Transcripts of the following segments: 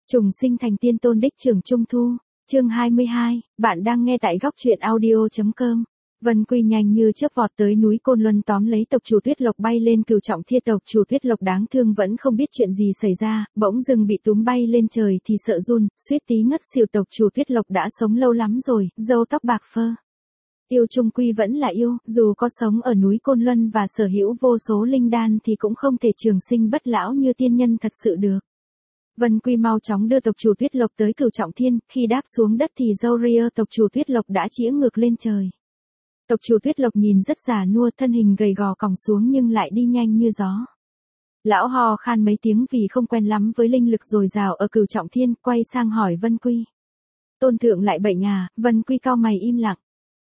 Trùng sinh thành tiên tôn đích trưởng Trung Thu, chương 22, bạn đang nghe tại góc truyện audio.com. Vân Quy nhanh như chớp vọt tới núi Côn Luân tóm lấy tộc chủ Tuyết Lộc bay lên Cửu Trọng Thiên. Tộc chủ Tuyết Lộc đáng thương vẫn không biết chuyện gì xảy ra, bỗng dưng bị túm bay lên trời thì sợ run, suýt tí ngất xỉu. Tộc chủ Tuyết Lộc đã sống lâu lắm rồi, râu tóc bạc phơ. Yêu chung quy vẫn là yêu, dù có sống ở núi Côn Luân và sở hữu vô số linh đan thì cũng không thể trường sinh bất lão như tiên nhân thật sự được. Vân Quy mau chóng đưa tộc chủ Tuyết Lộc tới Cửu Trọng Thiên, khi đáp xuống đất thì râu ria tộc chủ Tuyết Lộc đã chĩa ngược lên trời. Tộc chủ Tuyết Lộc nhìn rất già nua, thân hình gầy gò còng xuống nhưng lại đi nhanh như gió. Lão ho khan mấy tiếng vì không quen lắm với linh lực dồi dào ở Cửu Trọng Thiên, quay sang hỏi Vân Quy. Tôn thượng lại bệnh à? Vân Quy cau mày im lặng.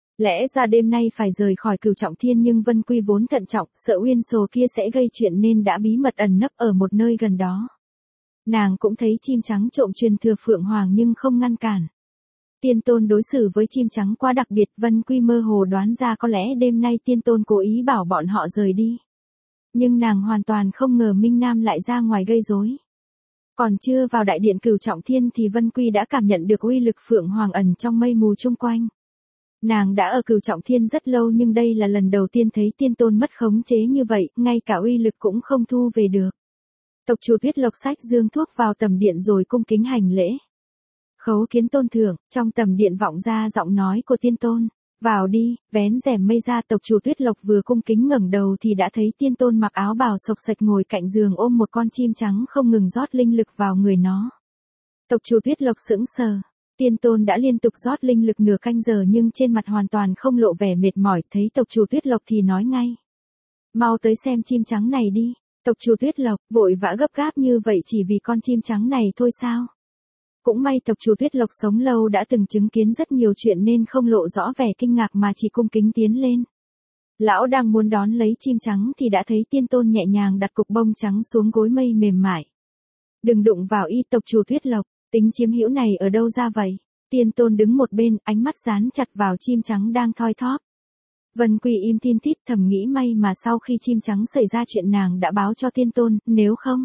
Lẽ ra đêm nay phải rời khỏi Cửu Trọng Thiên nhưng Vân Quy vốn thận trọng, sợ Uyên Sồ kia sẽ gây chuyện nên đã bí mật ẩn nấp ở một nơi gần đó. Nàng cũng thấy chim trắng trộm truyền thừa Phượng Hoàng nhưng không ngăn cản. Tiên tôn đối xử với chim trắng quá đặc biệt, Vân Quy mơ hồ đoán ra có lẽ đêm nay tiên tôn cố ý bảo bọn họ rời đi. Nhưng nàng hoàn toàn không ngờ Minh Nam lại ra ngoài gây rối. Còn chưa vào đại điện Cửu Trọng Thiên thì Vân Quy đã cảm nhận được uy lực Phượng Hoàng ẩn trong mây mù chung quanh. Nàng đã ở Cửu Trọng Thiên rất lâu nhưng đây là lần đầu tiên thấy tiên tôn mất khống chế như vậy, ngay cả uy lực cũng không thu về được. Tộc chủ Tuyết Lộc xách dương thuốc vào tầm điện rồi cung kính hành lễ. Khấu kiến tôn thượng. Trong tầm điện vọng ra giọng nói của tiên tôn. Vào đi. Vén rèm mây ra. Tộc chủ Tuyết Lộc vừa cung kính ngẩng đầu thì đã thấy tiên tôn mặc áo bào xộc xệch ngồi cạnh giường ôm một con chim trắng không ngừng rót linh lực vào người nó. Tộc chủ Tuyết Lộc sững sờ. Tiên tôn đã liên tục rót linh lực nửa canh giờ nhưng trên mặt hoàn toàn không lộ vẻ mệt mỏi. Thấy tộc chủ Tuyết Lộc thì nói ngay. Mau tới xem chim trắng này đi. Tộc chủ Tuyết Lộc vội vã gấp gáp như vậy chỉ vì con chim trắng này thôi sao? Cũng may tộc chủ Tuyết Lộc sống lâu đã từng chứng kiến rất nhiều chuyện nên không lộ rõ vẻ kinh ngạc mà chỉ cung kính tiến lên. Lão đang muốn đón lấy chim trắng thì đã thấy tiên tôn nhẹ nhàng đặt cục bông trắng xuống gối mây mềm mại. Đừng đụng vào y. Tộc chủ Tuyết Lộc, tính chiếm hữu này ở đâu ra vậy? Tiên tôn đứng một bên, ánh mắt dán chặt vào chim trắng đang thoi thóp. Vân Quy im tin tít thầm nghĩ may mà sau khi chim trắng xảy ra chuyện nàng đã báo cho tiên tôn, nếu không.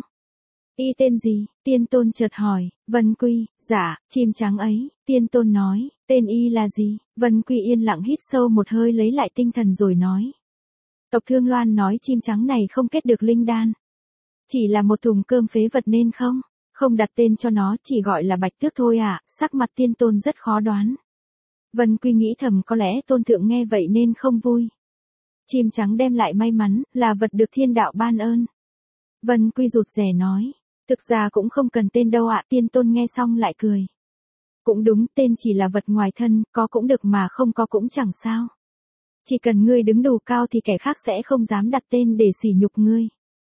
Y tên gì? Tiên tôn chợt hỏi. Vân Quy. Dạ, chim trắng ấy. Tiên tôn nói. Tên y là gì? Vân Quy yên lặng hít sâu một hơi lấy lại tinh thần rồi nói. Tộc Thương Loan nói chim trắng này không kết được linh đan. Chỉ là một thùng cơm phế vật nên không đặt tên cho nó, chỉ gọi là Bạch Tước thôi à. Sắc mặt tiên tôn rất khó đoán. Vân Quy nghĩ thầm có lẽ tôn thượng nghe vậy nên không vui. Chim trắng đem lại may mắn, là vật được thiên đạo ban ơn. Vân Quy rụt rè nói. Thực ra cũng không cần tên đâu ạ. Tiên tôn nghe xong lại cười. Cũng đúng, tên chỉ là vật ngoài thân, có cũng được mà không có cũng chẳng sao. Chỉ cần ngươi đứng đủ cao thì kẻ khác sẽ không dám đặt tên để sỉ nhục ngươi.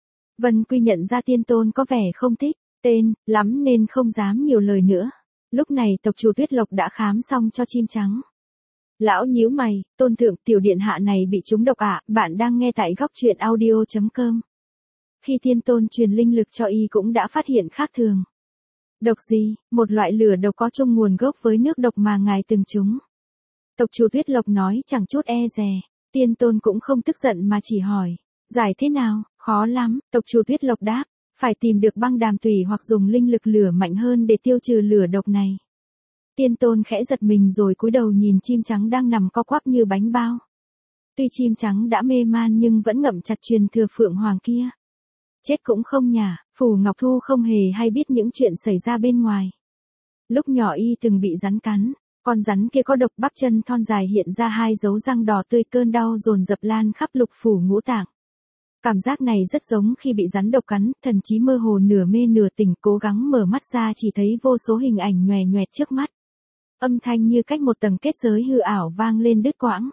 Vân Quy nhận ra tiên tôn có vẻ không thích tên lắm nên không dám nhiều lời nữa. Lúc này tộc chủ Tuyết Lộc đã khám xong cho chim trắng. Lão nhíu mày. Tôn thượng, tiểu điện hạ này bị trúng độc ạ. Bạn đang nghe tại góc truyện audio.com. Khi tiên tôn truyền linh lực cho y cũng đã phát hiện khác thường. Độc gì? Một loại lửa độc có chung nguồn gốc với nước độc mà ngài từng trúng. Tộc chủ Tuyết Lộc nói chẳng chút e dè. Tiên tôn cũng không tức giận mà chỉ hỏi. Giải thế nào? Khó lắm. Tộc chủ Tuyết Lộc đáp. Phải tìm được băng đàm tủy hoặc dùng linh lực lửa mạnh hơn để tiêu trừ lửa độc này. Tiên tôn khẽ giật mình rồi cúi đầu nhìn chim trắng đang nằm co quắp như bánh bao. Tuy chim trắng đã mê man nhưng vẫn ngậm chặt truyền thừa Phượng Hoàng kia. Chết cũng không nhả. Phù Ngọc Thu không hề hay biết những chuyện xảy ra bên ngoài. Lúc nhỏ y từng bị rắn cắn. Con rắn kia có độc, bắp chân thon dài hiện ra hai dấu răng đỏ tươi, cơn đau dồn dập lan khắp lục phủ ngũ tạng. Cảm giác này rất giống khi bị rắn độc cắn, thần trí mơ hồ nửa mê nửa tỉnh, cố gắng mở mắt ra chỉ thấy vô số hình ảnh nhòe nhoẹt trước mắt. Âm thanh như cách một tầng kết giới hư ảo vang lên đứt quãng.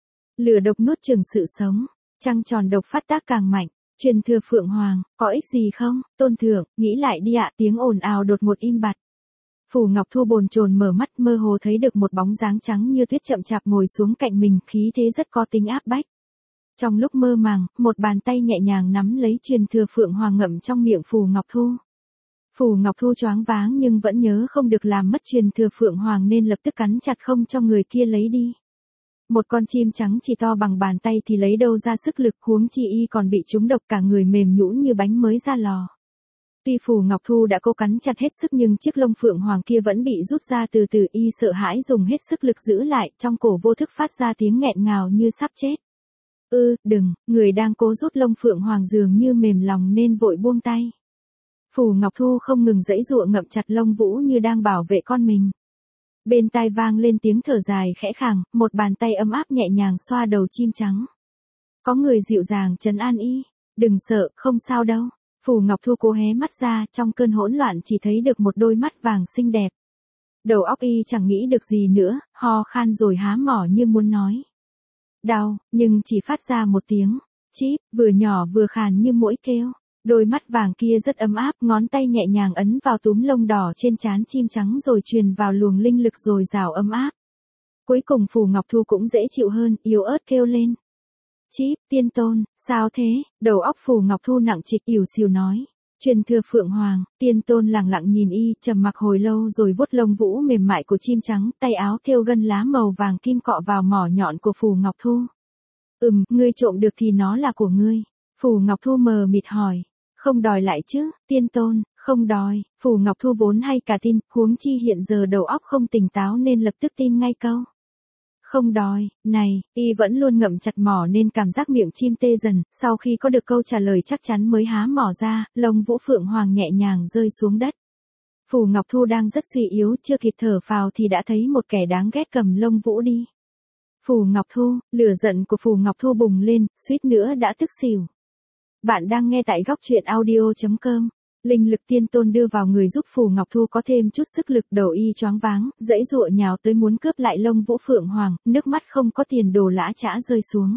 Lửa độc nuốt chửng sự sống, trăng tròn độc phát tác càng mạnh. Truyền thừa Phượng Hoàng, có ích gì không? Tôn thượng, nghĩ lại đi ạ. Tiếng ồn ào đột ngột im bặt. Phù Ngọc Thu bồn chồn mở mắt, mơ hồ thấy được một bóng dáng trắng như tuyết chậm chạp ngồi xuống cạnh mình, khí thế rất có tính áp bách. Trong lúc mơ màng, một bàn tay nhẹ nhàng nắm lấy truyền thừa Phượng Hoàng ngậm trong miệng Phù Ngọc Thu. Phù Ngọc Thu choáng váng nhưng vẫn nhớ không được làm mất truyền thừa Phượng Hoàng nên lập tức cắn chặt không cho người kia lấy đi. Một con chim trắng chỉ to bằng bàn tay thì lấy đâu ra sức lực, huống chi y còn bị trúng độc, cả người mềm nhũn như bánh mới ra lò. Tuy Phù Ngọc Thu đã cố cắn chặt hết sức nhưng chiếc lông phượng hoàng kia vẫn bị rút ra từ từ, y sợ hãi dùng hết sức lực giữ lại, trong cổ vô thức phát ra tiếng nghẹn ngào như sắp chết. Đừng, người đang cố rút lông phượng hoàng dường như mềm lòng nên vội buông tay. Phù Ngọc Thu không ngừng giãy giụa ngậm chặt lông vũ như đang bảo vệ con mình. Bên tai vang lên tiếng thở dài khẽ khàng, một bàn tay ấm áp nhẹ nhàng xoa đầu chim trắng. Có người dịu dàng trấn an y, đừng sợ, không sao đâu. Phù Ngọc Thu cố hé mắt ra, trong cơn hỗn loạn chỉ thấy được một đôi mắt vàng xinh đẹp. Đầu óc y chẳng nghĩ được gì nữa, ho khan rồi há mỏ như muốn nói. Đau, nhưng chỉ phát ra một tiếng, chíp, vừa nhỏ vừa khàn như muỗi kêu. Đôi mắt vàng kia rất ấm áp, ngón tay nhẹ nhàng ấn vào túm lông đỏ trên trán chim trắng rồi truyền vào luồng linh lực dồi dào ấm áp. Cuối cùng Phù Ngọc Thu cũng dễ chịu hơn, yếu ớt kêu lên. Chíp, tiên tôn, sao thế? Đầu óc Phù Ngọc Thu nặng trịch ỉu xìu nói. Truyền thừa Phượng Hoàng. Tiên tôn lặng lặng nhìn y, trầm mặc hồi lâu rồi vuốt lông vũ mềm mại của chim trắng, tay áo thêu gân lá màu vàng kim cọ vào mỏ nhọn của Phù Ngọc Thu. Ngươi trộm được thì nó là của ngươi. Phù Ngọc Thu mờ mịt hỏi. Không đòi lại chứ, tiên tôn, không đòi. Phù Ngọc Thu vốn hay cả tin, huống chi hiện giờ đầu óc không tỉnh táo nên lập tức tin ngay câu. Không đòi, này, y vẫn luôn ngậm chặt mỏ nên cảm giác miệng chim tê dần, sau khi có được câu trả lời chắc chắn mới há mỏ ra, lông vũ phượng hoàng nhẹ nhàng rơi xuống đất. Phù Ngọc Thu đang rất suy yếu, chưa kịp thở phào thì đã thấy một kẻ đáng ghét cầm lông vũ đi. Phù Ngọc Thu, lửa giận của Phù Ngọc Thu bùng lên, suýt nữa đã tức xỉu. Bạn đang nghe tại góc truyện audio.com. Linh lực tiên tôn đưa vào người giúp Phù Ngọc Thu có thêm chút sức lực, đầu y choáng váng, giãy giụa nhào tới muốn cướp lại lông vũ phượng hoàng, nước mắt không có tiền đồ lã chã rơi xuống.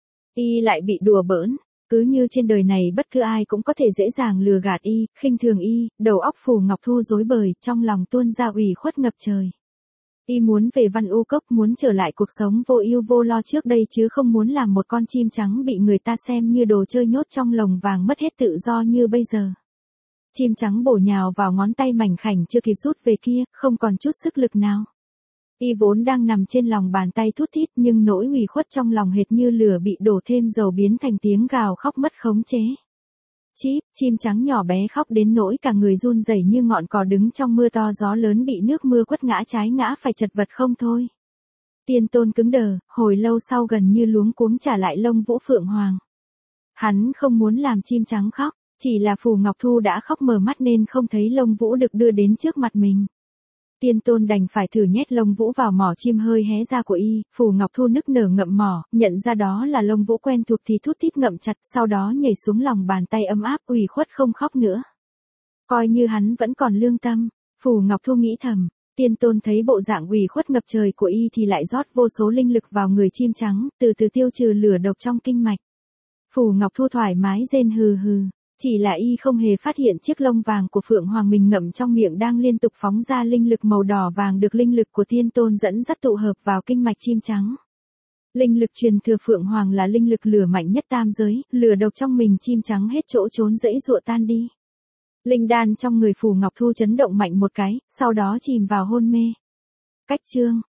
Y lại bị đùa bỡn, cứ như trên đời này bất cứ ai cũng có thể dễ dàng lừa gạt y, khinh thường y, đầu óc Phù Ngọc Thu rối bời, trong lòng tuôn ra ủy khuất ngập trời. Y muốn về Văn U Cốc, muốn trở lại cuộc sống vô ưu vô lo trước đây chứ không muốn làm một con chim trắng bị người ta xem như đồ chơi nhốt trong lồng vàng mất hết tự do như bây giờ. Chim trắng bổ nhào vào ngón tay mảnh khảnh chưa kịp rút về kia, không còn chút sức lực nào. Y vốn đang nằm trên lòng bàn tay thút thít nhưng nỗi ủy khuất trong lòng hệt như lửa bị đổ thêm dầu biến thành tiếng gào khóc mất khống chế. Chíp, chim trắng nhỏ bé khóc đến nỗi cả người run rẩy như ngọn cỏ đứng trong mưa to gió lớn bị nước mưa quất ngã trái ngã phải chật vật không thôi. Tiên tôn cứng đờ, hồi lâu sau gần như luống cuống trả lại lông vũ phượng hoàng. Hắn không muốn làm chim trắng khóc, chỉ là Phù Ngọc Thu đã khóc mờ mắt nên không thấy lông vũ được đưa đến trước mặt mình. Tiên tôn đành phải thử nhét lông vũ vào mỏ chim hơi hé ra của y, Phù Ngọc Thu nức nở ngậm mỏ, nhận ra đó là lông vũ quen thuộc thì thút thít ngậm chặt, sau đó nhảy xuống lòng bàn tay ấm áp, ủy khuất không khóc nữa. Coi như hắn vẫn còn lương tâm, Phù Ngọc Thu nghĩ thầm. Tiên tôn thấy bộ dạng ủy khuất ngập trời của y thì lại rót vô số linh lực vào người chim trắng, từ từ tiêu trừ lửa độc trong kinh mạch. Phù Ngọc Thu thoải mái rên hừ hừ. Chỉ là y không hề phát hiện chiếc lông vàng của Phượng Hoàng mình ngậm trong miệng đang liên tục phóng ra linh lực màu đỏ vàng được linh lực của tiên tôn dẫn dắt tụ hợp vào kinh mạch chim trắng. Linh lực truyền thừa Phượng Hoàng là linh lực lửa mạnh nhất tam giới, lửa độc trong mình chim trắng hết chỗ trốn dãy giụa tan đi. Linh đan trong người Phù Ngọc Thu chấn động mạnh một cái, sau đó chìm vào hôn mê. Cách chương